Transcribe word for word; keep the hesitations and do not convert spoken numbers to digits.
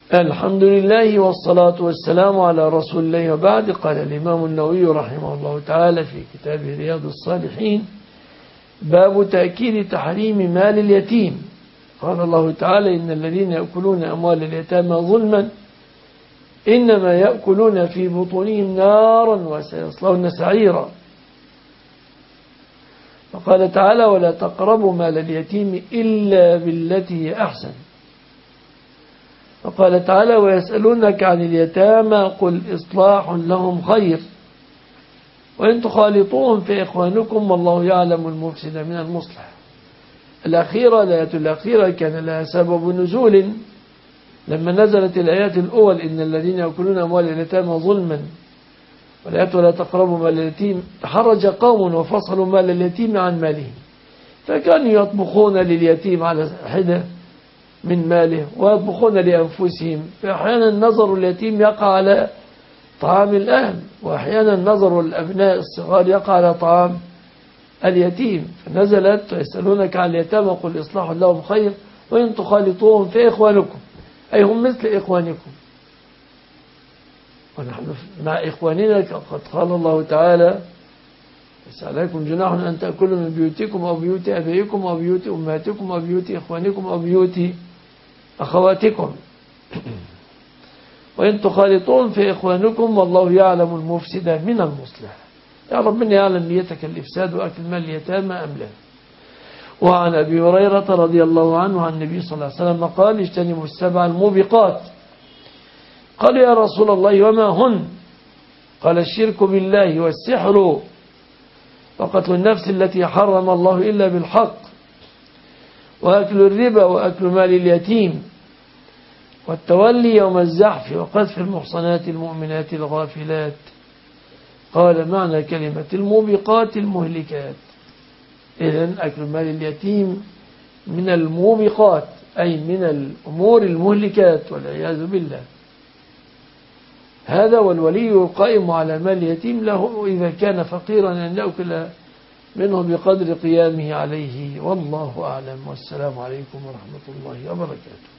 الحمد لله والصلاة والسلام على رسول الله، وبعد. قال الإمام النووي رحمه الله تعالى في كتابه رياض الصالحين: باب تأكيد تحريم مال اليتيم. قال الله تعالى: إن الذين يأكلون أموال اليتامى ظلما إنما يأكلون في بطونهم نارا وسيصلون سعيرا. وقال تعالى: ولا تقربوا مال اليتيم إلا بالتي هي أحسن. وقال تعالى: ويسألونك عن اليتامى قل إصلاح لهم خير وإن تخالطوهم فإخوانكم والله يعلم المفسد من المصلح. الأخيرة، الآية الأخيرة كان لها سبب نزول لما نزلت الآيات الأول: إن الذين يأكلون أموال اليتامى ظلما، والآيات ولا تقربوا مال اليتيم. تحرج قوم وفصلوا مال اليتيم عن مالهم، فكانوا يطبخون لليتيم على حدة من ماله ويطبخون لأنفسهم، فأحيانا نظر اليتيم يقع على طعام الأهل، وأحيانا نظر الأبناء الصغار يقع على طعام اليتيم. فنزلت: ويسألونك عن اليتامى قل إصلاح لهم خير وإن تخالطوهم فإخوانكم، أي هم مثل إخوانكم، ونحن مع إخواننا. قد قال الله تعالى: ليس عليكم جناح أن تأكلوا من بيوتكم أو بيوت أبائكم أو بيوت أمهاتكم أو بيوت إخوانكم أو بيوت أخواتكم وإن تخالطون في إخوانكم والله يعلم المفسد من المصلح. يا رب من يعلم نيتك الإفساد وأكل مال اليتامى أم لا. وعن أبي هريرة رضي الله عنه عن النبي صلى الله عليه وسلم قال: اجتنبوا السبع الموبقات. قال: يا رسول الله وما هن؟ قال: الشرك بالله والسحر وقتل النفس التي حرم الله إلا بالحق وأكل الربا وأكل مال اليتيم والتولي يوم الزحف وقذف المحصنات المؤمنات الغافلات. قال: معنى كلمة الموبقات المهلكات. إذن أكل مال اليتيم من الموبقات، أي من الأمور المهلكات والعياذ بالله. هذا والولي القائم على مال اليتيم له إذا كان فقيرا أن يأكل منه بقدر قيامه عليه. والله أعلم، والسلام عليكم ورحمة الله وبركاته.